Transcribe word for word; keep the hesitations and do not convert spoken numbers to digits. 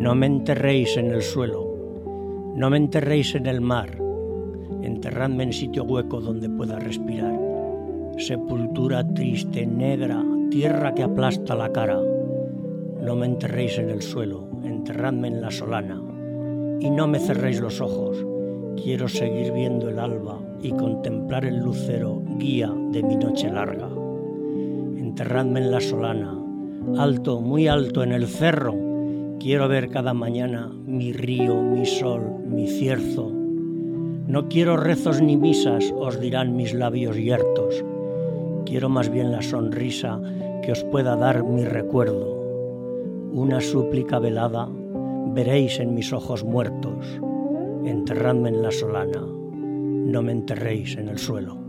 No me enterréis en el suelo, no me enterréis en el mar, enterradme en sitio hueco donde pueda respirar. Sepultura triste, negra, tierra que aplasta la cara. No me enterréis en el suelo, enterradme en la solana. Y no me cerréis los ojos, quiero seguir viendo el alba y contemplar el lucero, guía de mi noche larga. Enterradme en la solana, alto, muy alto en el cerro. Quiero ver cada mañana mi río, mi sol, mi cierzo. No quiero rezos ni misas, os dirán mis labios yertos. Quiero más bien la sonrisa que os pueda dar mi recuerdo. Una súplica velada veréis en mis ojos muertos. Enterradme en la solana, no me enterréis en el suelo.